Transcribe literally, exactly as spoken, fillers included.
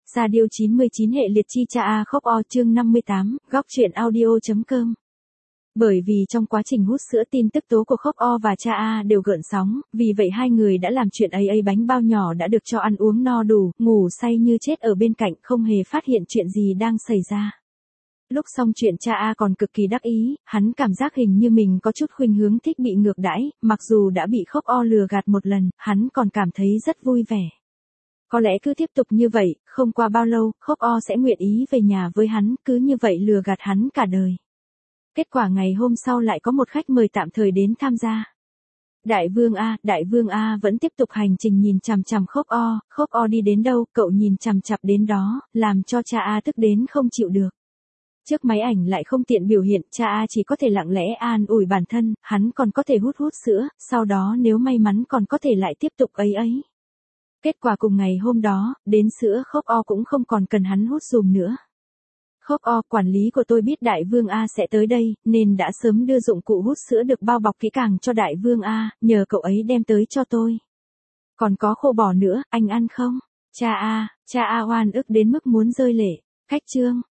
Radio chín mươi chín hệ liệt chi cha A khóc o chương năm mươi tám, góc truyện audio.com. Bởi vì trong quá trình hút sữa tin tức tố của khóc o và cha A đều gợn sóng, vì vậy hai người đã làm chuyện ấy ấy bánh bao nhỏ đã được cho ăn uống no đủ, ngủ say như chết ở bên cạnh không hề phát hiện chuyện gì đang xảy ra. Lúc xong chuyện cha A còn cực kỳ đắc ý, hắn cảm giác hình như mình có chút khuynh hướng thích bị ngược đãi, mặc dù đã bị khóc o lừa gạt một lần, hắn còn cảm thấy rất vui vẻ. Có lẽ cứ tiếp tục như vậy, không qua bao lâu, khóc o sẽ nguyện ý về nhà với hắn, cứ như vậy lừa gạt hắn cả đời. Kết quả ngày hôm sau lại có một khách mời tạm thời đến tham gia. Đại vương A, đại vương A vẫn tiếp tục hành trình nhìn chằm chằm khóc o, khóc o đi đến đâu, cậu nhìn chằm chằm đến đó, làm cho cha A tức đến không chịu được. Trước máy ảnh lại không tiện biểu hiện, cha A chỉ có thể lặng lẽ an ủi bản thân, hắn còn có thể hút hút sữa, sau đó nếu may mắn còn có thể lại tiếp tục ấy ấy. Kết quả cùng ngày hôm đó, đến sữa khóc o cũng không còn cần hắn hút dùm nữa. Khóc o, quản lý của tôi biết đại vương A sẽ tới đây, nên đã sớm đưa dụng cụ hút sữa được bao bọc kỹ càng cho đại vương A, nhờ cậu ấy đem tới cho tôi. Còn có khô bò nữa, anh ăn không? Cha A, cha A oan ức đến mức muốn rơi lệ. Khách trương,